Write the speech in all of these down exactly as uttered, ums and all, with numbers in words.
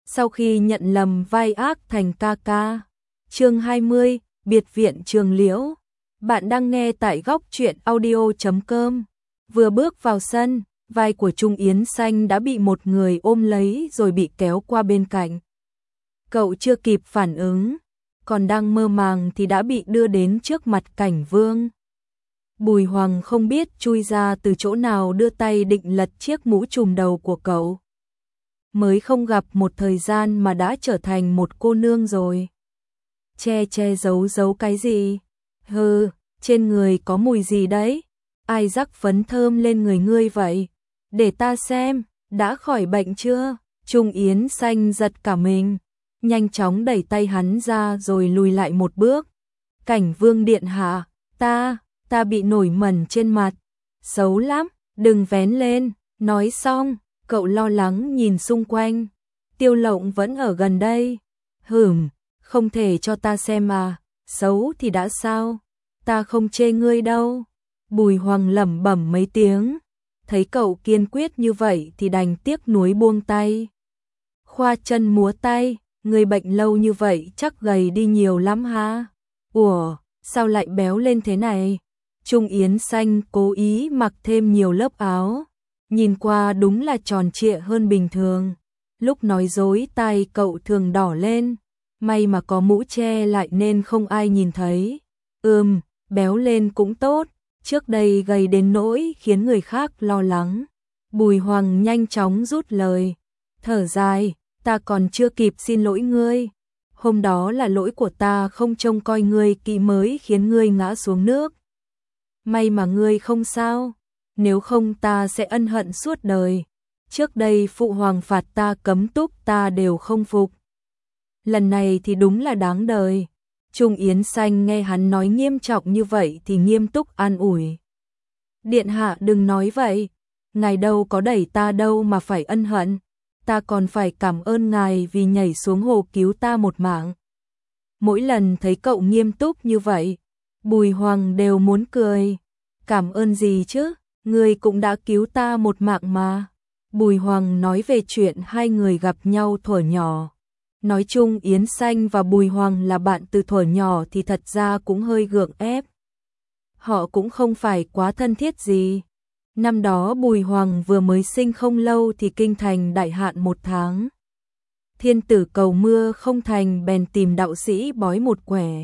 sau khi nhận lầm vai ác thành ca ca. Chương hai mươi, biệt viện Trường Liễu. Bạn đang nghe tại góc truyện audio chấm com. Vừa bước vào sân, vai của Trung Yến Xanh đã bị một người ôm lấy rồi bị kéo qua bên cạnh. Cậu chưa kịp phản ứng, còn đang mơ màng thì đã bị đưa đến trước mặt Cảnh Vương. Bùi Hoàng không biết chui ra từ chỗ nào đưa tay định lật chiếc mũ trùm đầu của cậu. Mới không gặp một thời gian mà đã trở thành một cô nương rồi. Che che giấu giấu cái gì? Hừ, trên người có mùi gì đấy? Ai rắc phấn thơm lên người ngươi vậy? Để ta xem, đã khỏi bệnh chưa? Trung Yến Xanh giật cả mình, nhanh chóng đẩy tay hắn ra rồi lùi lại một bước. Cảnh Vương điện hạ, ta, ta bị nổi mẩn trên mặt. Xấu lắm, đừng vén lên. Nói xong, cậu lo lắng nhìn xung quanh. Tiêu Lộng vẫn ở gần đây. Hửm, không thể cho ta xem à, xấu thì đã sao? Ta không chê ngươi đâu. Bùi Hoàng lẩm bẩm mấy tiếng. Thấy cậu kiên quyết như vậy thì đành tiếc nuối buông tay. Khoa chân múa tay, người bệnh lâu như vậy chắc gầy đi nhiều lắm ha. Ủa, sao lại béo lên thế này? Trung Yến Xanh cố ý mặc thêm nhiều lớp áo, nhìn qua đúng là tròn trịa hơn bình thường. Lúc nói dối tai cậu thường đỏ lên, may mà có mũ che lại nên không ai nhìn thấy. Ừm, béo lên cũng tốt, trước đây gầy đến nỗi khiến người khác lo lắng. Bùi Hoàng nhanh chóng rút lời, thở dài, ta còn chưa kịp xin lỗi ngươi. Hôm đó là lỗi của ta không trông coi ngươi kỹ mới khiến ngươi ngã xuống nước. May mà ngươi không sao, nếu không ta sẽ ân hận suốt đời. Trước đây phụ hoàng phạt ta cấm túc ta đều không phục. Lần này thì đúng là đáng đời. Trung Yến Xanh nghe hắn nói nghiêm trọng như vậy thì nghiêm túc an ủi. Điện hạ đừng nói vậy, ngài đâu có đẩy ta đâu mà phải ân hận. Ta còn phải cảm ơn ngài vì nhảy xuống hồ cứu ta một mạng. Mỗi lần thấy cậu nghiêm túc như vậy, Bùi Hoàng đều muốn cười. Cảm ơn gì chứ, ngươi cũng đã cứu ta một mạng mà. Bùi Hoàng nói về chuyện hai người gặp nhau thuở nhỏ. Nói chung Yến Xanh và Bùi Hoàng là bạn từ thuở nhỏ thì thật ra cũng hơi gượng ép. Họ cũng không phải quá thân thiết gì. Năm đó Bùi Hoàng vừa mới sinh không lâu thì kinh thành đại hạn một tháng. Thiên tử cầu mưa không thành bèn tìm đạo sĩ bói một quẻ.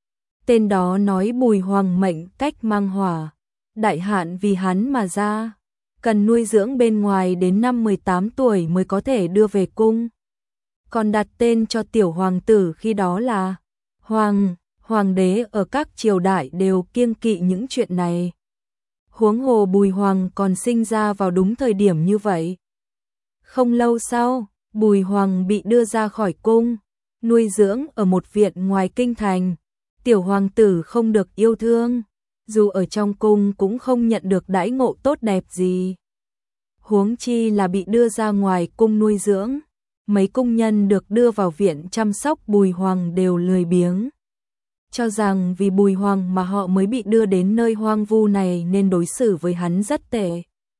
Tên đó nói Bùi Hoàng mệnh cách mang hỏa, đại hạn vì hắn mà ra, cần nuôi dưỡng bên ngoài đến năm mười tám tuổi mới có thể đưa về cung. Còn đặt tên cho tiểu hoàng tử khi đó là Hoàng, hoàng đế ở các triều đại đều kiêng kỵ những chuyện này. Huống hồ Bùi Hoàng còn sinh ra vào đúng thời điểm như vậy. Không lâu sau, Bùi Hoàng bị đưa ra khỏi cung, nuôi dưỡng ở một viện ngoài kinh thành. Tiểu hoàng tử không được yêu thương, dù ở trong cung cũng không nhận được đãi ngộ tốt đẹp gì. Huống chi là bị đưa ra ngoài cung nuôi dưỡng. Mấy cung nhân được đưa vào viện chăm sóc Bùi Hoàng đều lười biếng, cho rằng vì Bùi Hoàng mà họ mới bị đưa đến nơi hoang vu này nên đối xử với hắn rất tệ.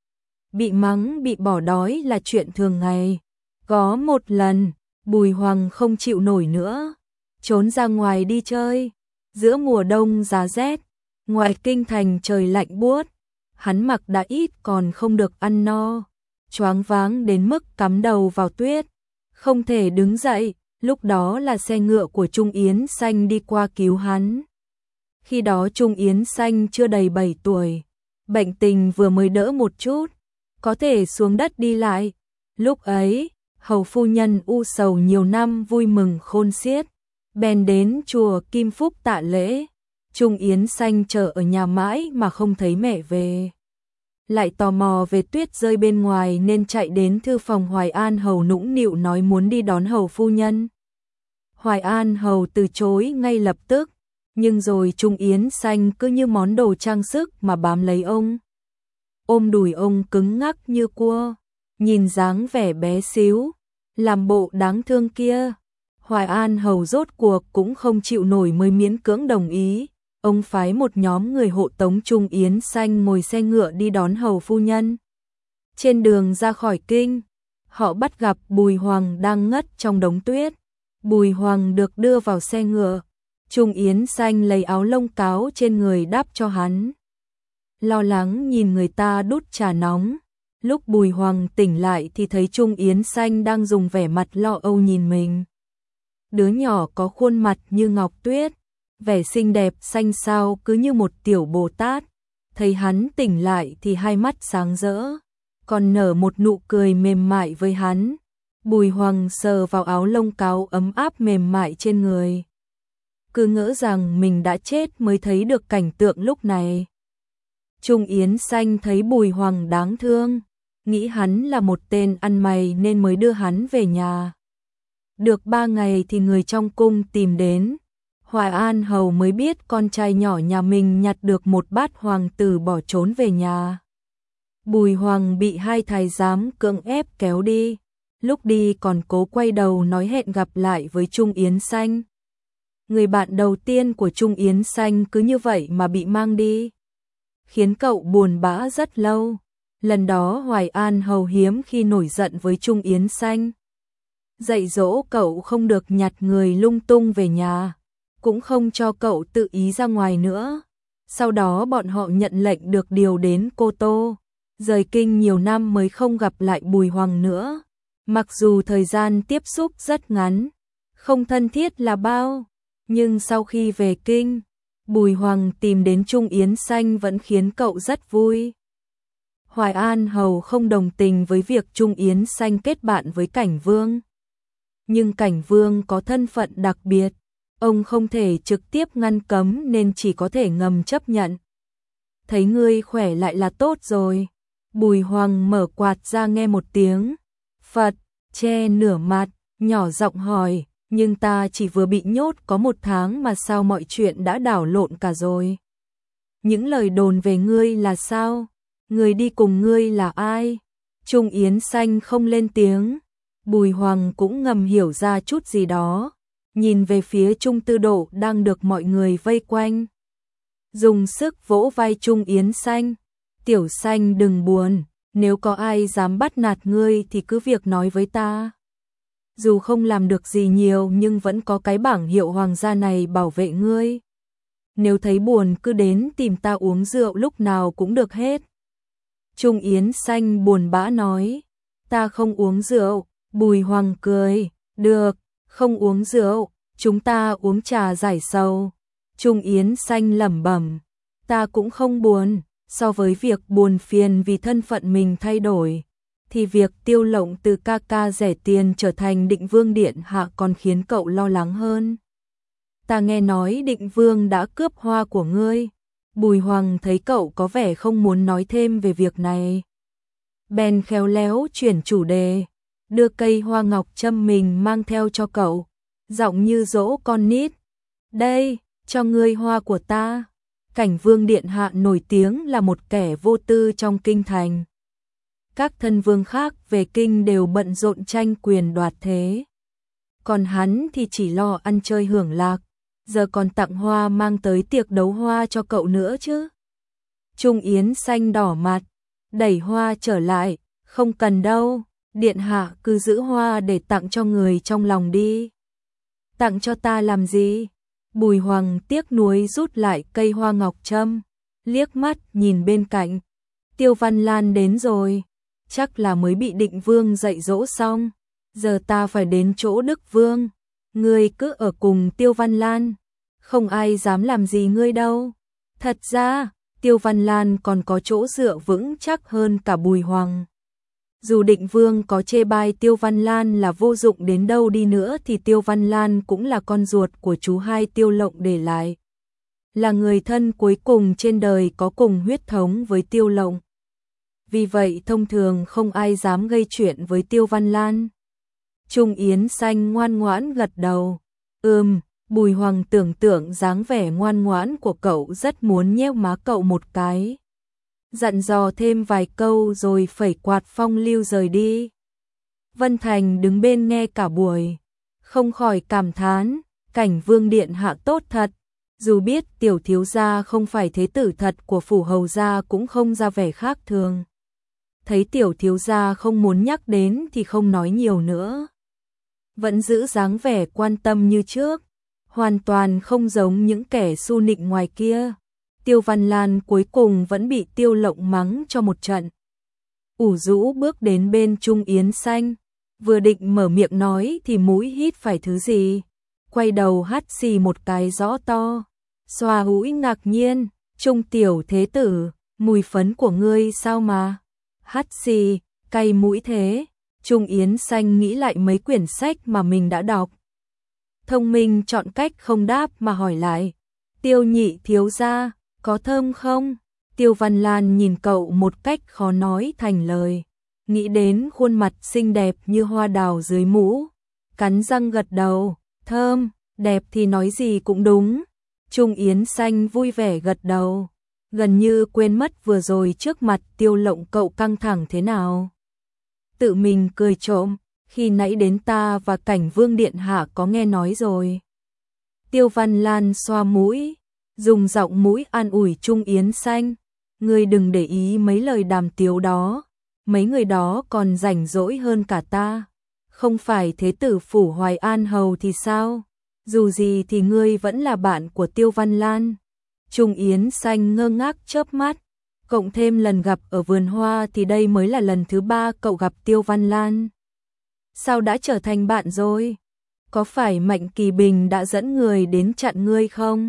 Bị mắng, bị bỏ đói là chuyện thường ngày. Có một lần, Bùi Hoàng không chịu nổi nữa, trốn ra ngoài đi chơi. Giữa mùa đông giá rét, ngoài kinh thành trời lạnh buốt, hắn mặc đã ít còn không được ăn no, choáng váng đến mức cắm đầu vào tuyết, không thể đứng dậy. Lúc đó là xe ngựa của Trung Yến Xanh đi qua cứu hắn. Khi đó Trung Yến Xanh chưa đầy bảy tuổi, bệnh tình vừa mới đỡ một chút, có thể xuống đất đi lại. Lúc ấy, hầu phu nhân u sầu nhiều năm vui mừng khôn xiết, bèn đến chùa Kim Phúc tạ lễ. Trung Yến Xanh chờ ở nhà mãi mà không thấy mẹ về, lại tò mò về tuyết rơi bên ngoài nên chạy đến thư phòng Hoài An hầu nũng nịu nói muốn đi đón hầu phu nhân. Hoài An hầu từ chối ngay lập tức, nhưng rồi Trung Yến Xanh cứ như món đồ trang sức mà bám lấy ông. Ôm đùi ông cứng ngắc như cua, nhìn dáng vẻ bé xíu, làm bộ đáng thương kia. Hoài An hầu rốt cuộc cũng không chịu nổi mới miễn cưỡng đồng ý. Ông phái một nhóm người hộ tống Trung Yến Xanh ngồi xe ngựa đi đón hầu phu nhân. Trên đường ra khỏi kinh, họ bắt gặp Bùi Hoàng đang ngất trong đống tuyết. Bùi Hoàng được đưa vào xe ngựa. Trung Yến Xanh lấy áo lông cáo trên người đắp cho hắn. Lo lắng nhìn người ta đút trà nóng. Lúc Bùi Hoàng tỉnh lại thì thấy Trung Yến Xanh đang dùng vẻ mặt lo âu nhìn mình. Đứa nhỏ có khuôn mặt như ngọc tuyết, vẻ xinh đẹp xanh xao cứ như một tiểu Bồ Tát. Thấy hắn tỉnh lại thì hai mắt sáng rỡ, còn nở một nụ cười mềm mại với hắn. Bùi Hoàng sờ vào áo lông cáo ấm áp mềm mại trên người. Cứ ngỡ rằng mình đã chết mới thấy được cảnh tượng lúc này. Trung Yến Xanh thấy Bùi Hoàng đáng thương, nghĩ hắn là một tên ăn mày nên mới đưa hắn về nhà. Được ba ngày thì người trong cung tìm đến. Hoài An Hầu mới biết con trai nhỏ nhà mình nhặt được một bát hoàng tử bỏ trốn về nhà. Bùi Hoàng bị hai thái giám cưỡng ép kéo đi. Lúc đi còn cố quay đầu nói hẹn gặp lại với Trung Yến Xanh. Người bạn đầu tiên của Trung Yến Xanh cứ như vậy mà bị mang đi, khiến cậu buồn bã rất lâu. Lần đó Hoài An Hầu hiếm khi nổi giận với Trung Yến Xanh, dạy dỗ cậu không được nhặt người lung tung về nhà, cũng không cho cậu tự ý ra ngoài nữa. Sau đó bọn họ nhận lệnh được điều đến Cô Tô, rời kinh nhiều năm mới không gặp lại Bùi Hoàng nữa. Mặc dù thời gian tiếp xúc rất ngắn, không thân thiết là bao, nhưng sau khi về kinh, Bùi Hoàng tìm đến Trung Yến Xanh vẫn khiến cậu rất vui. Hoài An Hầu không đồng tình với việc Trung Yến Xanh kết bạn với Cảnh Vương. Nhưng Cảnh Vương có thân phận đặc biệt, ông không thể trực tiếp ngăn cấm nên chỉ có thể ngầm chấp nhận. Thấy ngươi khỏe lại là tốt rồi. Bùi Hoàng mở quạt ra nghe một tiếng Phật, che nửa mặt, nhỏ giọng hỏi, nhưng ta chỉ vừa bị nhốt có một tháng mà sao mọi chuyện đã đảo lộn cả rồi. Những lời đồn về ngươi là sao? Người đi cùng ngươi là ai? Trung Yến Xanh không lên tiếng. Bùi Hoàng cũng ngầm hiểu ra chút gì đó, nhìn về phía Trung Tư Độ đang được mọi người vây quanh. Dùng sức vỗ vai Trung Yến Xanh. Tiểu Xanh đừng buồn, nếu có ai dám bắt nạt ngươi thì cứ việc nói với ta. Dù không làm được gì nhiều nhưng vẫn có cái bảng hiệu hoàng gia này bảo vệ ngươi. Nếu thấy buồn cứ đến tìm ta uống rượu lúc nào cũng được hết. Trung Yến Xanh buồn bã nói, ta không uống rượu. Bùi Hoàng cười, được, không uống rượu, chúng ta uống trà giải sầu. Trung Yến Xanh lẩm bẩm, ta cũng không buồn. So với việc buồn phiền vì thân phận mình thay đổi, thì việc Tiêu Lộng từ ca ca rẻ tiền trở thành Định Vương điện hạ còn khiến cậu lo lắng hơn. Ta nghe nói Định Vương đã cướp hoa của ngươi. Bùi Hoàng thấy cậu có vẻ không muốn nói thêm về việc này, bèn khéo léo chuyển chủ đề, đưa cây hoa ngọc trâm mình mang theo cho cậu, giọng như dỗ con nít. Đây, cho ngươi hoa của ta. Cảnh Vương điện hạ nổi tiếng là một kẻ vô tư trong kinh thành. Các thân vương khác về kinh đều bận rộn tranh quyền đoạt thế, còn hắn thì chỉ lo ăn chơi hưởng lạc, giờ còn tặng hoa mang tới tiệc đấu hoa cho cậu nữa chứ. Trung Yến Xanh đỏ mặt, đẩy hoa trở lại, không cần đâu, điện hạ cứ giữ hoa để tặng cho người trong lòng đi. Tặng cho ta làm gì? Bùi Hoàng tiếc nuối rút lại cây hoa ngọc trâm, liếc mắt nhìn bên cạnh. Tiêu Văn Lan đến rồi, chắc là mới bị Định Vương dạy dỗ xong, giờ ta phải đến chỗ Đức Vương. Ngươi cứ ở cùng Tiêu Văn Lan, không ai dám làm gì ngươi đâu. Thật ra, Tiêu Văn Lan còn có chỗ dựa vững chắc hơn cả Bùi Hoàng. Dù Định Vương có chê bai Tiêu Văn Lan là vô dụng đến đâu đi nữa thì Tiêu Văn Lan cũng là con ruột của chú hai Tiêu Lộng để lại, là người thân cuối cùng trên đời có cùng huyết thống với Tiêu Lộng. Vì vậy thông thường không ai dám gây chuyện với Tiêu Văn Lan. Trung Yến Xanh ngoan ngoãn gật đầu. Ừm, Bùi Hoàng tưởng tượng dáng vẻ ngoan ngoãn của cậu rất muốn nhéo má cậu một cái, dặn dò thêm vài câu rồi phẩy quạt phong lưu rời đi. Vân Thành đứng bên nghe cả buổi, không khỏi cảm thán, Cảnh Vương điện hạ tốt thật, dù biết tiểu thiếu gia không phải thế tử thật của phủ hầu gia cũng không ra vẻ khác thường. thấy tiểu thiếu gia không muốn nhắc đến thì không nói nhiều nữa. Vẫn giữ dáng vẻ quan tâm như trước, hoàn toàn không giống những kẻ su nịnh ngoài kia. Tiêu Văn Lan cuối cùng vẫn bị Tiêu Lộng mắng cho một trận. Ủ rũ bước đến bên Trung Yến Xanh, vừa định mở miệng nói thì mũi hít phải thứ gì. Quay đầu hắt xì một cái rõ to, xoa mũi ngạc nhiên, Trung tiểu thế tử, mùi phấn của ngươi sao mà? Hắt xì, cay mũi thế. Trung Yến Xanh nghĩ lại mấy quyển sách mà mình đã đọc. Thông minh chọn cách không đáp mà hỏi lại. Tiêu nhị thiếu gia, có thơm không? Tiêu Văn Lan nhìn cậu một cách khó nói thành lời. Nghĩ đến khuôn mặt xinh đẹp như hoa đào dưới mũ. Cắn răng gật đầu, thơm, đẹp thì nói gì cũng đúng. Trung Yến Xanh vui vẻ gật đầu. Gần như quên mất vừa rồi trước mặt Tiêu Lộng cậu căng thẳng thế nào. Tự mình cười trộm, khi nãy đến ta và Cảnh Vương điện hạ có nghe nói rồi. Tiêu Văn Lan xoa mũi, dùng giọng mũi an ủi Trung Yến Xanh. Ngươi đừng để ý mấy lời đàm tiếu đó, mấy người đó còn rảnh rỗi hơn cả ta. Không phải thế tử phủ Hoài An hầu thì sao? Dù gì thì ngươi vẫn là bạn của Tiêu Văn Lan. Trung Yến Xanh ngơ ngác chớp mắt, cộng thêm lần gặp ở vườn hoa thì đây mới là lần thứ ba cậu gặp Tiêu Văn Lan. Sao đã trở thành bạn rồi? Có phải Mạnh Kỳ Bình đã dẫn người đến chặn ngươi không?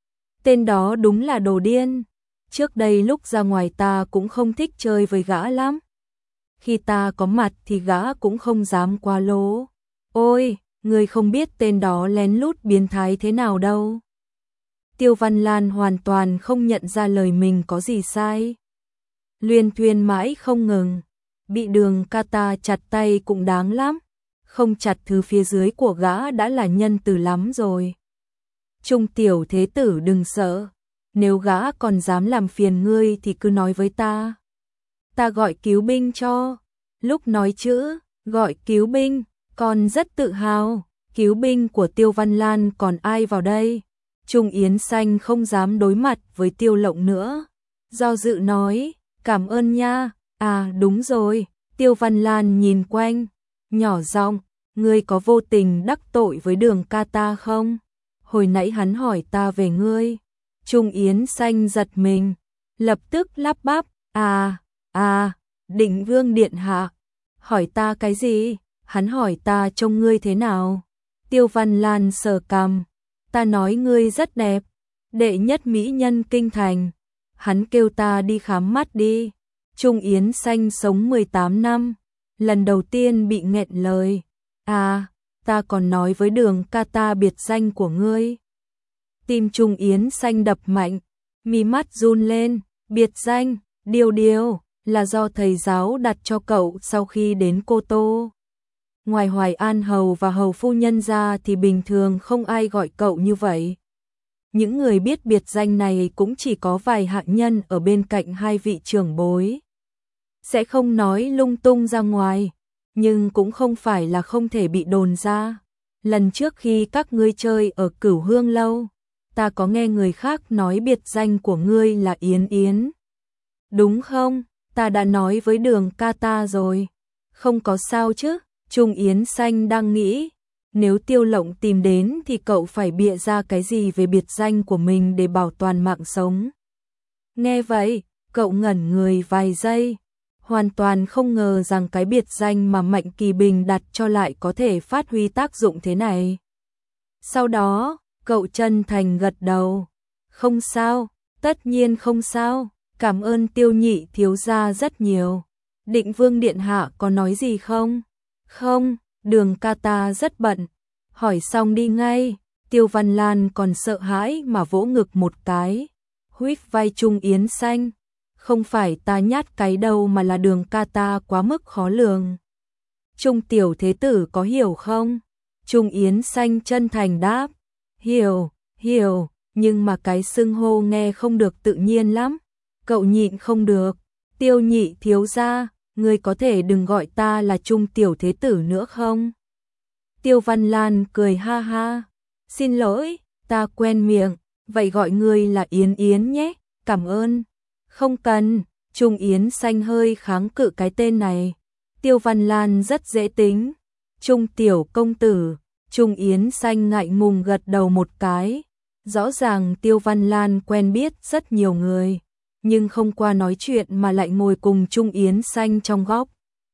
Tên đó đúng là đồ điên. Trước đây lúc ra ngoài ta cũng không thích chơi với gã lắm. Khi ta có mặt thì gã cũng không dám qua lố. Ôi, ngươi không biết tên đó lén lút biến thái thế nào đâu. Tiêu Văn Lan hoàn toàn không nhận ra lời mình có gì sai. Luyên thuyên mãi không ngừng. Bị Đường ca ta chặt tay cũng đáng lắm. Không chặt thứ phía dưới của gã đã là nhân từ lắm rồi. Trung tiểu thế tử đừng sợ. Nếu gã còn dám làm phiền ngươi thì cứ nói với ta. Ta gọi cứu binh cho. Lúc nói chữ, gọi cứu binh, con rất tự hào. Cứu binh của Tiêu Văn Lan còn ai vào đây? Trung Yến Xanh không dám đối mặt với Tiêu Lộng nữa. Do dự nói, cảm ơn nha. À đúng rồi, Tiêu Văn Lan nhìn quanh, nhỏ giọng, ngươi có vô tình đắc tội với Đường ca ta không? Hồi nãy hắn hỏi ta về ngươi. Trung Yến Xanh giật mình, lập tức lắp bắp, à, à, Định Vương điện hạ. Hỏi ta cái gì? Hắn hỏi ta trông ngươi thế nào? Tiêu Văn Lan sờ cằm, ta nói ngươi rất đẹp, đệ nhất mỹ nhân kinh thành. Hắn kêu ta đi khám mắt đi. Trung Yến Xanh sống mười tám năm, lần đầu tiên bị nghẹn lời. À, ta còn nói với Đường ca ta biệt danh của ngươi. Tim Trung Yến Xanh đập mạnh, mi mắt run lên, biệt danh, Điêu Điêu, là do thầy giáo đặt cho cậu sau khi đến Cô Tô. Ngoài Hoài An hầu và hầu phu nhân ra thì bình thường không ai gọi cậu như vậy. Những người biết biệt danh này cũng chỉ có vài hạng nhân ở bên cạnh hai vị trưởng bối. Sẽ không nói lung tung ra ngoài, nhưng cũng không phải là không thể bị đồn ra. Lần trước khi các ngươi chơi ở Cửu Hương lâu, ta có nghe người khác nói biệt danh của ngươi là Yến Yến. Đúng không? Ta đã nói với Đường ca ta rồi. Không có sao chứ? Trung Yến Xanh đang nghĩ, nếu Tiêu Lộng tìm đến thì cậu phải bịa ra cái gì về biệt danh của mình để bảo toàn mạng sống. Nghe vậy, cậu ngẩn người vài giây, hoàn toàn không ngờ rằng cái biệt danh mà Mạnh Kỳ Bình đặt cho lại có thể phát huy tác dụng thế này. Sau đó, cậu chân thành gật đầu. Không sao, tất nhiên không sao, cảm ơn Tiêu nhị thiếu gia rất nhiều. Định Vương điện hạ có nói gì không? Không, Đường ca ta rất bận. Hỏi xong đi ngay. Tiêu Văn Lan còn sợ hãi mà vỗ ngực một cái. Huýt vai Trung Yến Xanh. Không phải ta nhát cái đâu mà là Đường ca ta quá mức khó lường. Trung tiểu thế tử có hiểu không? Trung Yến Xanh chân thành đáp. Hiểu, hiểu, nhưng mà cái xưng hô nghe không được tự nhiên lắm. Cậu nhịn không được. Tiêu nhị thiếu gia, ngươi có thể đừng gọi ta là Trung tiểu thế tử nữa không? Tiêu Văn Lan cười ha ha. Xin lỗi, ta quen miệng, vậy gọi ngươi là Yến Yến nhé, cảm ơn. Không cần. Trung Yến Xanh hơi kháng cự cái tên này. Tiêu Văn Lan rất dễ tính. Trung tiểu công tử. Trung Yến Xanh ngại ngùng gật đầu một cái. Rõ ràng Tiêu Văn Lan quen biết rất nhiều người, nhưng không qua nói chuyện mà lại ngồi cùng Trung Yến Xanh trong góc.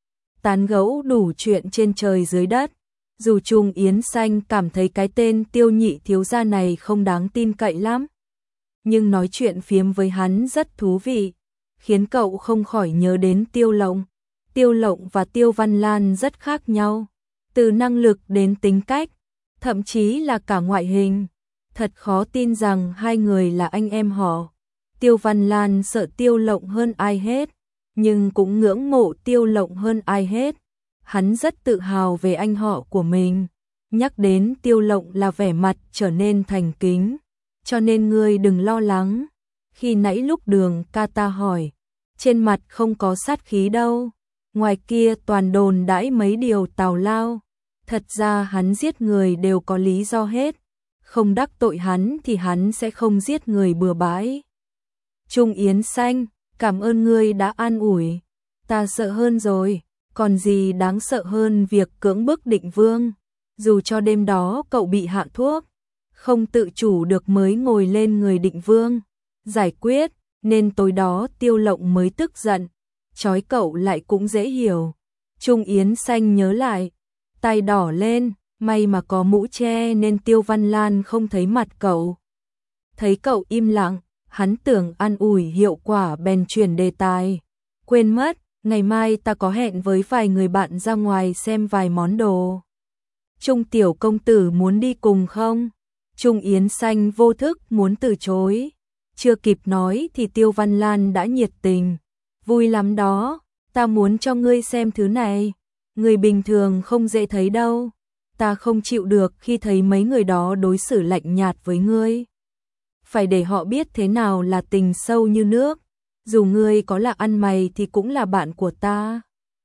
Tán gẫu đủ chuyện trên trời dưới đất. Dù Trung Yến Xanh cảm thấy cái tên Tiêu nhị thiếu gia này không đáng tin cậy lắm, nhưng nói chuyện phiếm với hắn rất thú vị, khiến cậu không khỏi nhớ đến Tiêu Lộng. Tiêu Lộng và Tiêu Văn Lan rất khác nhau, từ năng lực đến tính cách, thậm chí là cả ngoại hình. Thật khó tin rằng hai người là anh em họ. Tiêu Văn Lan sợ Tiêu Lộng hơn ai hết, nhưng cũng ngưỡng mộ Tiêu Lộng hơn ai hết. Hắn rất tự hào về anh họ của mình. Nhắc đến Tiêu Lộng là vẻ mặt trở nên thành kính. Cho nên ngươi đừng lo lắng. Khi nãy lúc Đường ca ta hỏi, trên mặt không có sát khí đâu. Ngoài kia toàn đồn đãi mấy điều tào lao. Thật ra hắn giết người đều có lý do hết. Không đắc tội hắn thì hắn sẽ không giết người bừa bãi. Trung Yến Xanh, cảm ơn ngươi đã an ủi. Ta sợ hơn rồi, còn gì đáng sợ hơn việc cưỡng bức Định Vương. Dù cho đêm đó cậu bị hạ thuốc, không tự chủ được mới ngồi lên người Định Vương, giải quyết, nên tối đó Tiêu Lộng mới tức giận. Chói cậu lại cũng dễ hiểu. Trung Yến Xanh nhớ lại, tay đỏ lên. May mà có mũ che nên Tiêu Văn Lan không thấy mặt cậu. Thấy cậu im lặng, hắn tưởng an ủi hiệu quả bèn chuyển đề tài. Quên mất, ngày mai ta có hẹn với vài người bạn ra ngoài xem vài món đồ. Trung tiểu công tử muốn đi cùng không? Trung Yến Xanh vô thức muốn từ chối. Chưa kịp nói thì Tiêu Văn Lan đã nhiệt tình. Vui lắm đó, ta muốn cho ngươi xem thứ này. Người bình thường không dễ thấy đâu. Ta không chịu được khi thấy mấy người đó đối xử lạnh nhạt với ngươi. Phải để họ biết thế nào là tình sâu như nước. Dù ngươi có là ăn mày thì cũng là bạn của ta.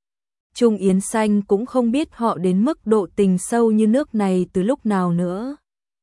Trung Yến Xanh cũng không biết họ đến mức độ tình sâu như nước này từ lúc nào nữa.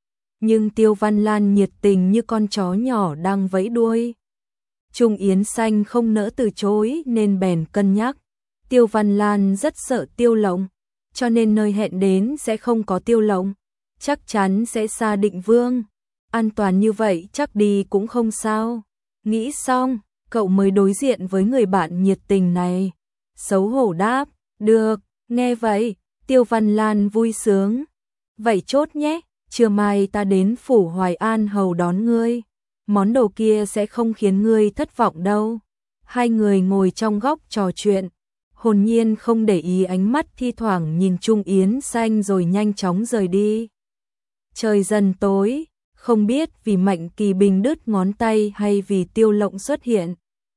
Nhưng Tiêu Văn Lan nhiệt tình như con chó nhỏ đang vẫy đuôi. Trung Yến Xanh không nỡ từ chối nên bèn cân nhắc. Tiêu Văn Lan rất sợ Tiêu Lộng, cho nên nơi hẹn đến sẽ không có Tiêu Lộng, chắc chắn sẽ xa Định Vương. An toàn như vậy chắc đi cũng không sao. Nghĩ xong, cậu mới đối diện với người bạn nhiệt tình này. Xấu hổ đáp, được, nghe vậy, Tiêu Văn Lan vui sướng. Vậy chốt nhé, trưa mai ta đến phủ Hoài An hầu đón ngươi. Món đồ kia sẽ không khiến ngươi thất vọng đâu. Hai người ngồi trong góc trò chuyện, hồn nhiên không để ý ánh mắt thi thoảng nhìn Trung Yến Xanh rồi nhanh chóng rời đi. Trời dần tối, không biết vì Mạnh Kỳ Bình đứt ngón tay hay vì Tiêu Lộng xuất hiện.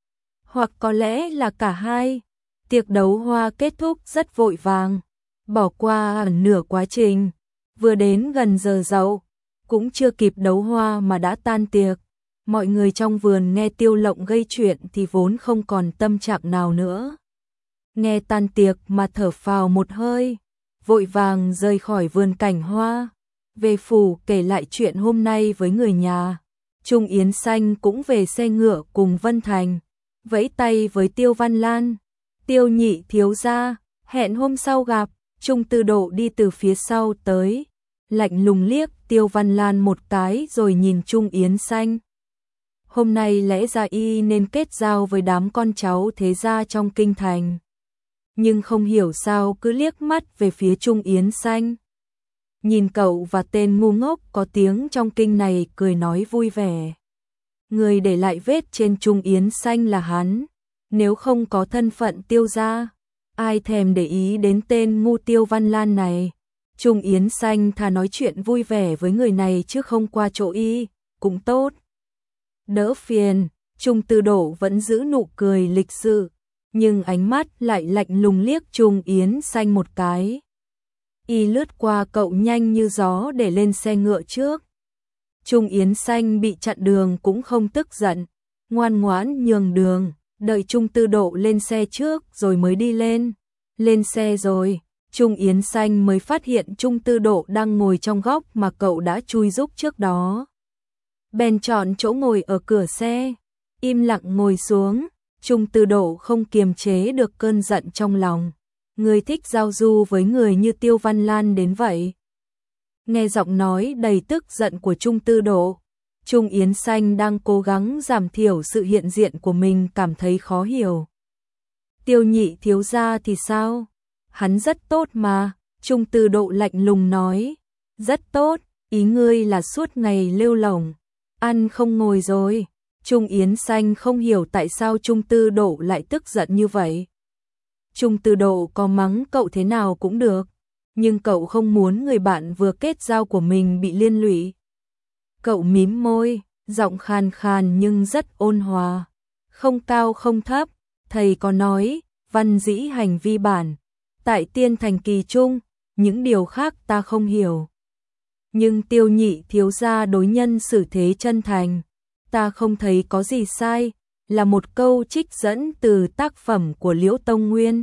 Hoặc có lẽ là cả hai. Tiệc đấu hoa kết thúc rất vội vàng, bỏ qua nửa quá trình. Vừa đến gần giờ dậu, cũng chưa kịp đấu hoa mà đã tan tiệc. Mọi người trong vườn nghe Tiêu Lộng gây chuyện thì vốn không còn tâm trạng nào nữa. Nghe tan tiệc mà thở phào một hơi, vội vàng rời khỏi vườn cảnh hoa, về phủ kể lại chuyện hôm nay với người nhà. Trung Yến Xanh cũng về xe ngựa cùng Vân Thành, vẫy tay với Tiêu Văn Lan. Tiêu nhị thiếu gia, hẹn hôm sau gặp. Trung Tư Độ đi từ phía sau tới, lạnh lùng liếc Tiêu Văn Lan một cái rồi nhìn Trung Yến Xanh. Hôm nay lẽ ra y nên kết giao với đám con cháu thế gia trong kinh thành, nhưng không hiểu sao cứ liếc mắt về phía Trung Yến Xanh. Nhìn cậu và tên ngu ngốc có tiếng trong kinh này cười nói vui vẻ. Người để lại vết trên Trung Yến Xanh là hắn, nếu không có thân phận Tiêu gia, ai thèm để ý đến tên ngu Tiêu Văn Lan này. Trung Yến Xanh thà nói chuyện vui vẻ với người này chứ không qua chỗ y, cũng tốt. Đỡ phiền, Trung Tư Độ vẫn giữ nụ cười lịch sự, nhưng ánh mắt lại lạnh lùng liếc Trung Yến Xanh một cái. Y lướt qua cậu nhanh như gió để lên xe ngựa trước. Trung Yến Xanh bị chặn đường cũng không tức giận, ngoan ngoãn nhường đường, đợi Trung Tư Độ lên xe trước rồi mới đi lên. Lên xe rồi, Trung Yến Xanh mới phát hiện Trung Tư Độ đang ngồi trong góc mà cậu đã chui giúp trước đó. Bèn chọn chỗ ngồi ở cửa xe, im lặng ngồi xuống. Trung Tư Độ không kiềm chế được cơn giận trong lòng. Người thích giao du với người như Tiêu Văn Lan đến vậy. Nghe giọng nói đầy tức giận của Trung Tư Độ, Trung Yến Xanh đang cố gắng giảm thiểu sự hiện diện của mình cảm thấy khó hiểu. Tiêu nhị thiếu gia thì sao? Hắn rất tốt mà, Trung Tư Độ lạnh lùng nói. Rất tốt, ý ngươi là suốt ngày lêu lổng, ăn không ngồi rồi. Trung Yến Xanh không hiểu tại sao Trung Tư Độ lại tức giận như vậy. Trung Tư Độ có mắng cậu thế nào cũng được, nhưng cậu không muốn người bạn vừa kết giao của mình bị liên lụy. Cậu mím môi, giọng khàn khàn nhưng rất ôn hòa, không cao không thấp. Thầy có nói, văn dĩ hành vi bản, tại tiên thành kỳ trung, những điều khác ta không hiểu. Nhưng Tiêu nhị thiếu gia đối nhân xử thế chân thành, ta không thấy có gì sai, là một câu trích dẫn từ tác phẩm của Liễu Tông Nguyên,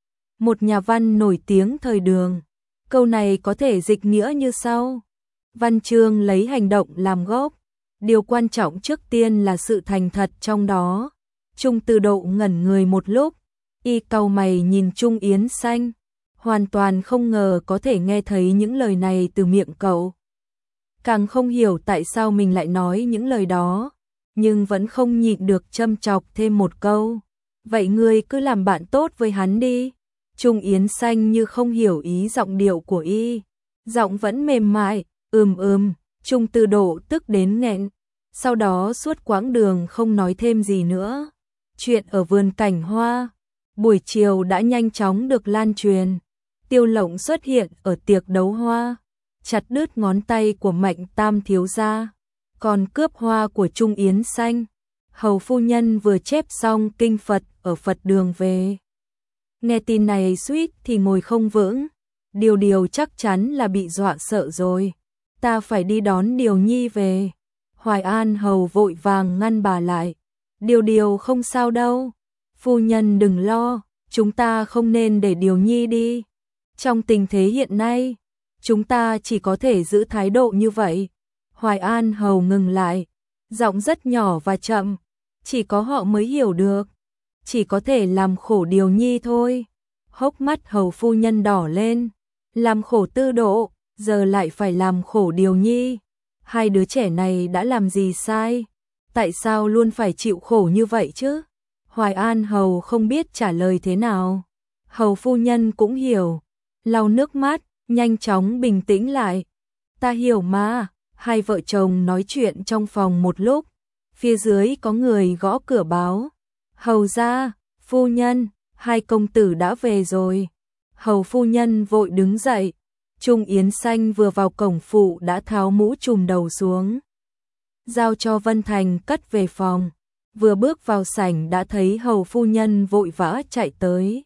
một nhà văn nổi tiếng thời Đường. Câu này có thể dịch nghĩa như sau: văn chương lấy hành động làm gốc, điều quan trọng trước tiên là sự thành thật trong đó. Trung Tư Độ ngẩn người một lúc, y cau mày nhìn Trung Yến Xanh, hoàn toàn không ngờ có thể nghe thấy những lời này từ miệng cậu. Càng không hiểu tại sao mình lại nói những lời đó, nhưng vẫn không nhịn được châm chọc thêm một câu. Vậy ngươi cứ làm bạn tốt với hắn đi. Trung Yến Xanh như không hiểu ý giọng điệu của y, giọng vẫn mềm mại, ừm ừm. Trung Tư Độ tức đến nghẹn, sau đó suốt quãng đường không nói thêm gì nữa. Chuyện ở vườn cảnh hoa, buổi chiều đã nhanh chóng được lan truyền. Tiêu Lộng xuất hiện ở tiệc đấu hoa, chặt đứt ngón tay của Mạnh Tam thiếu gia, còn cướp hoa của Trung Yến Xanh. Hầu phu nhân vừa chép xong kinh Phật ở Phật đường về. Nghe tin này suýt thì ngồi không vững. Điều Điều chắc chắn là bị dọa sợ rồi. Ta phải đi đón Điều Nhi về. Hoài An hầu vội vàng ngăn bà lại. Điều Điều không sao đâu. Phu nhân đừng lo, chúng ta không nên để Điều Nhi đi. Trong tình thế hiện nay, chúng ta chỉ có thể giữ thái độ như vậy. Hoài An hầu ngừng lại, giọng rất nhỏ và chậm. Chỉ có họ mới hiểu được. Chỉ có thể làm khổ Điều Nhi thôi. Hốc mắt hầu phu nhân đỏ lên. Làm khổ Tư Độ, giờ lại phải làm khổ Điều Nhi. Hai đứa trẻ này đã làm gì sai? Tại sao luôn phải chịu khổ như vậy chứ? Hoài An hầu không biết trả lời thế nào. Hầu phu nhân cũng hiểu, lau nước mắt, nhanh chóng bình tĩnh lại. Ta hiểu mà. Hai vợ chồng nói chuyện trong phòng một lúc. Phía dưới có người gõ cửa báo. Hầu gia, phu nhân, hai công tử đã về rồi. Hầu phu nhân vội đứng dậy. Trung Yến Xanh vừa vào cổng phụ đã tháo mũ trùm đầu xuống, giao cho Vân Thành cất về phòng. Vừa bước vào sảnh đã thấy hầu phu nhân vội vã chạy tới.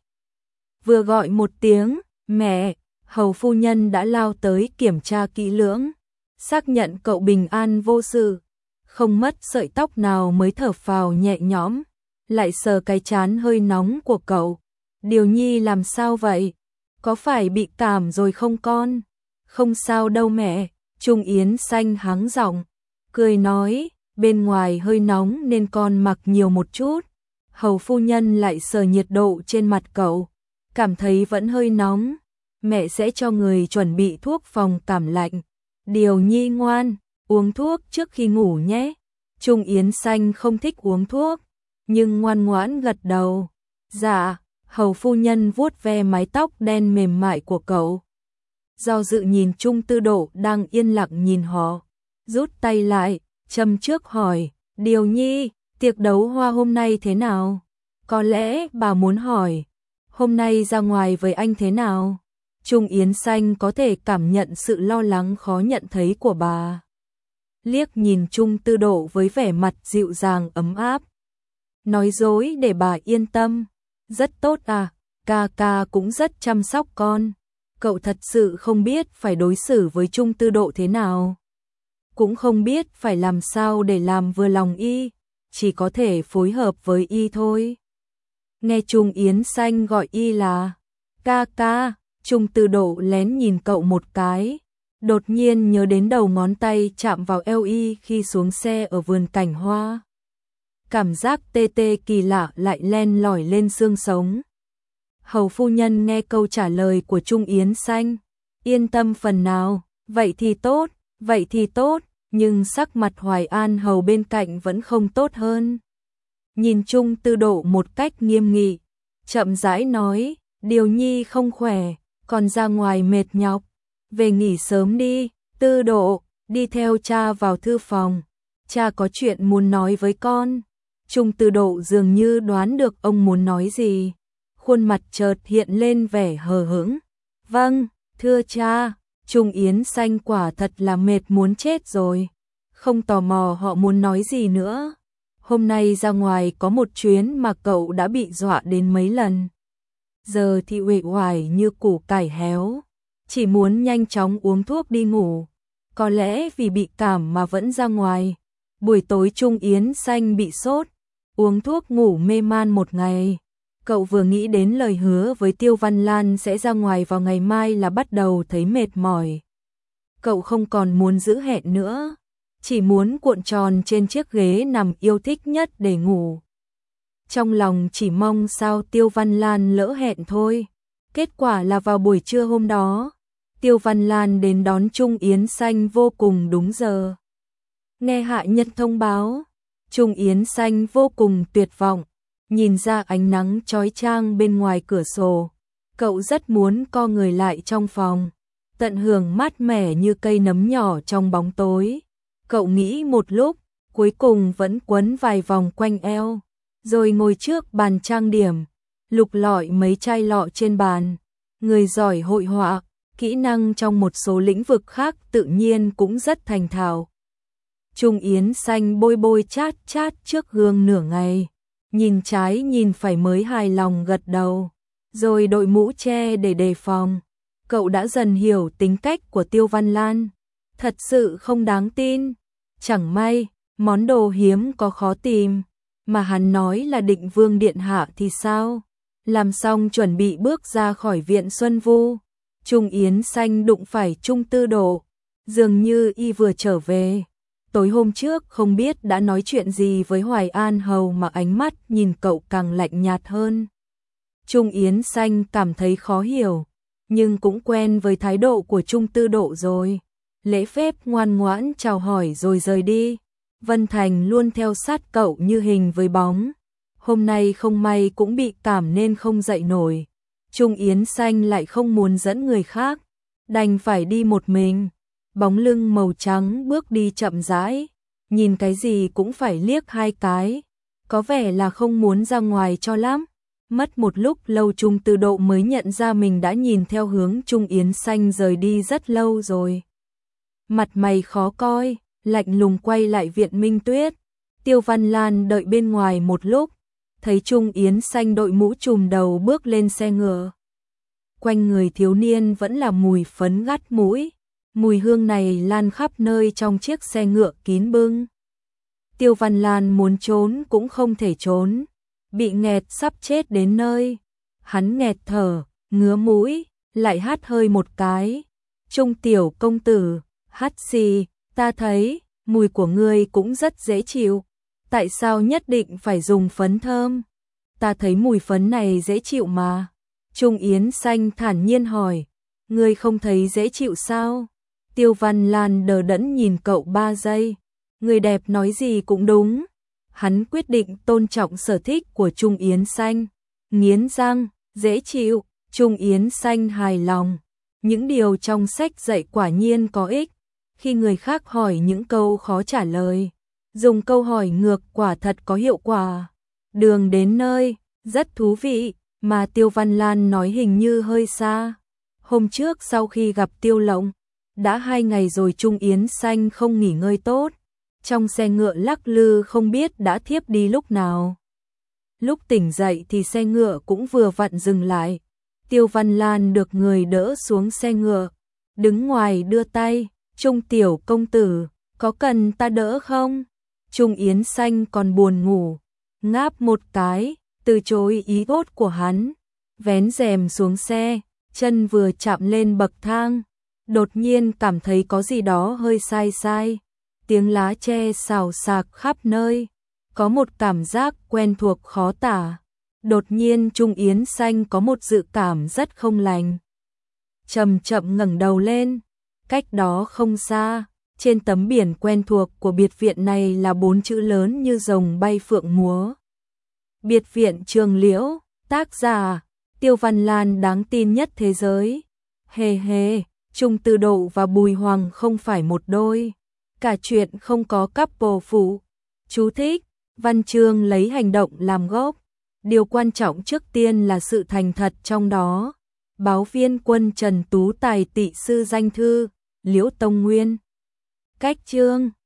Vừa gọi một tiếng, mẹ, hầu phu nhân đã lao tới kiểm tra kỹ lưỡng, xác nhận cậu bình an vô sự, không mất sợi tóc nào mới thở phào nhẹ nhõm, lại sờ cái trán hơi nóng của cậu. Điều Nhi làm sao vậy? Có phải bị cảm rồi không con? Không sao đâu mẹ. Trung Yến Xanh hắng giọng, cười nói, bên ngoài hơi nóng nên con mặc nhiều một chút. Hầu phu nhân lại sờ nhiệt độ trên mặt cậu, cảm thấy vẫn hơi nóng. Mẹ sẽ cho người chuẩn bị thuốc phòng cảm lạnh. Điều Nhi ngoan, uống thuốc trước khi ngủ nhé. Trung Yến Xanh không thích uống thuốc, nhưng ngoan ngoãn gật đầu. Dạ. Hầu phu nhân vuốt ve mái tóc đen mềm mại của cậu. Do dự nhìn Trung Tư Độ đang yên lặng nhìn họ, rút tay lại, châm trước hỏi, Điều Nhi, tiệc đấu hoa hôm nay thế nào? Có lẽ bà muốn hỏi, hôm nay ra ngoài với anh thế nào? Trung Yến Xanh có thể cảm nhận sự lo lắng khó nhận thấy của bà. Liếc nhìn Trung Tư Độ với vẻ mặt dịu dàng ấm áp. Nói dối để bà yên tâm. Rất tốt à, ca ca cũng rất chăm sóc con. Cậu thật sự không biết phải đối xử với Trung Tư Độ thế nào. Cũng không biết phải làm sao để làm vừa lòng y, chỉ có thể phối hợp với y thôi. Nghe Trung Yến Xanh gọi y là ca ca, Trung Tư Độ lén nhìn cậu một cái. Đột nhiên nhớ đến đầu ngón tay chạm vào eo y khi xuống xe ở vườn cảnh hoa. cảm giác tê tê kỳ lạ lại len lỏi lên xương sống. Hầu phu nhân nghe câu trả lời của Trung Yến Xanh, yên tâm phần nào, vậy thì tốt, vậy thì tốt, nhưng sắc mặt Hoài An Hầu bên cạnh vẫn không tốt hơn. Nhìn Trung Tư Độ một cách nghiêm nghị, chậm rãi nói, Điều Nhi không khỏe, còn ra ngoài mệt nhọc, về nghỉ sớm đi. Tư Độ, đi theo cha vào thư phòng, cha có chuyện muốn nói với con. Trung Tư Độ dường như đoán được ông muốn nói gì, khuôn mặt chợt hiện lên vẻ hờ hững. Vâng, thưa cha. Trung Yến Xanh quả thật là mệt muốn chết rồi, không tò mò họ muốn nói gì nữa. Hôm nay ra ngoài có một chuyến mà cậu đã bị dọa đến mấy lần. Giờ thì uể oải như củ cải héo, chỉ muốn nhanh chóng uống thuốc đi ngủ. Có lẽ vì bị cảm mà vẫn ra ngoài. Buổi tối Trung Yến Xanh bị sốt, uống thuốc ngủ mê man một ngày. Cậu vừa nghĩ đến lời hứa với Tiêu Văn Lan sẽ ra ngoài vào ngày mai là bắt đầu thấy mệt mỏi. Cậu không còn muốn giữ hẹn nữa, chỉ muốn cuộn tròn trên chiếc ghế nằm yêu thích nhất để ngủ. Trong lòng chỉ mong sao Tiêu Văn Lan lỡ hẹn thôi. Kết quả là vào buổi trưa hôm đó, Tiêu Văn Lan đến đón Trung Yến Xanh vô cùng đúng giờ. Nghe hạ nhân thông báo, Trung Yến Xanh vô cùng tuyệt vọng, nhìn ra ánh nắng chói chang bên ngoài cửa sổ. Cậu rất muốn co người lại trong phòng, tận hưởng mát mẻ như cây nấm nhỏ trong bóng tối. Cậu nghĩ một lúc, cuối cùng vẫn quấn vài vòng quanh eo, rồi ngồi trước bàn trang điểm, lục lọi mấy chai lọ trên bàn. Người giỏi hội họa, kỹ năng trong một số lĩnh vực khác tự nhiên cũng rất thành thạo. Trung Yến Xanh bôi bôi chát chát trước gương nửa ngày, nhìn trái nhìn phải mới hài lòng gật đầu, rồi đội mũ che để đề phòng. Cậu đã dần hiểu tính cách của Tiêu Văn Lan, thật sự không đáng tin. Chẳng may, món đồ hiếm có khó tìm, mà hắn nói là Định Vương điện hạ thì sao? Làm xong chuẩn bị bước ra khỏi viện Xuân Vu, Trung Yến Xanh đụng phải Trung Tư Độ, dường như y vừa trở về. Tối hôm trước không biết đã nói chuyện gì với Hoài An Hầu mà ánh mắt nhìn cậu càng lạnh nhạt hơn. Trung Yến Xanh cảm thấy khó hiểu, nhưng cũng quen với thái độ của Trung Tư Độ rồi. Lễ phép ngoan ngoãn chào hỏi rồi rời đi. Vân Thành luôn theo sát cậu như hình với bóng. Hôm nay không may cũng bị cảm nên không dậy nổi. Trung Yến Xanh lại không muốn dẫn người khác, đành phải đi một mình. Bóng lưng màu trắng bước đi chậm rãi, nhìn cái gì cũng phải liếc hai cái, có vẻ là không muốn ra ngoài cho lắm. Mất một lúc lâu Trung Tư Độ mới nhận ra mình đã nhìn theo hướng Trung Yến Xanh rời đi rất lâu rồi. Mặt mày khó coi, lạnh lùng quay lại viện Minh Tuyết. Tiêu Văn Lan đợi bên ngoài một lúc, thấy Trung Yến Xanh đội mũ trùm đầu bước lên xe ngựa. Quanh người thiếu niên vẫn là mùi phấn gắt mũi, mùi hương này lan khắp nơi trong chiếc xe ngựa kín bưng. Tiêu Văn Lan muốn trốn cũng không thể trốn, bị nghẹt sắp chết đến nơi. Hắn nghẹt thở, ngứa mũi, lại hắt hơi một cái. Trung tiểu công tử, hắt xì, ta thấy, mùi của ngươi cũng rất dễ chịu. Tại sao nhất định phải dùng phấn thơm? Ta thấy mùi phấn này dễ chịu mà. Trung Yến Xanh thản nhiên hỏi, ngươi không thấy dễ chịu sao? Tiêu Văn Lan đờ đẫn nhìn cậu ba giây. Người đẹp nói gì cũng đúng. Hắn quyết định tôn trọng sở thích của Trung Yến Xanh. Nghiến răng, dễ chịu. Trung Yến Xanh hài lòng. Những điều trong sách dạy quả nhiên có ích. Khi người khác hỏi những câu khó trả lời, dùng câu hỏi ngược quả thật có hiệu quả. Đường đến nơi, rất thú vị, mà Tiêu Văn Lan nói hình như hơi xa. Hôm trước sau khi gặp Tiêu Lộng, đã hai ngày rồi Trung Yến Xanh không nghỉ ngơi tốt. Trong xe ngựa lắc lư không biết đã thiếp đi lúc nào. Lúc tỉnh dậy thì xe ngựa cũng vừa vặn dừng lại. Tiêu Văn Lan được người đỡ xuống xe ngựa, đứng ngoài đưa tay. Trung tiểu công tử, có cần ta đỡ không? Trung Yến Xanh còn buồn ngủ, ngáp một cái, từ chối ý tốt của hắn, vén rèm xuống xe, chân vừa chạm lên bậc thang, đột nhiên cảm thấy có gì đó hơi sai sai, tiếng lá tre xào xạc khắp nơi, có một cảm giác quen thuộc khó tả. Đột nhiên Trung Yến Xanh có một dự cảm rất không lành. Chậm chậm ngẩng đầu lên, cách đó không xa, trên tấm biển quen thuộc của biệt viện này là bốn chữ lớn như rồng bay phượng múa. Biệt viện Trường Liễu, tác giả Tiêu Văn Lan đáng tin nhất thế giới. Hề hề, Trung Từ Độ và Bùi Hoàng không phải một đôi. Cả chuyện không có couple phụ. Chú thích, văn chương lấy hành động làm gốc. Điều quan trọng trước tiên là sự thành thật trong đó. Báo viên Quân Trần Tú Tài tị sư danh thư, Liễu Tông Nguyên. Cách chương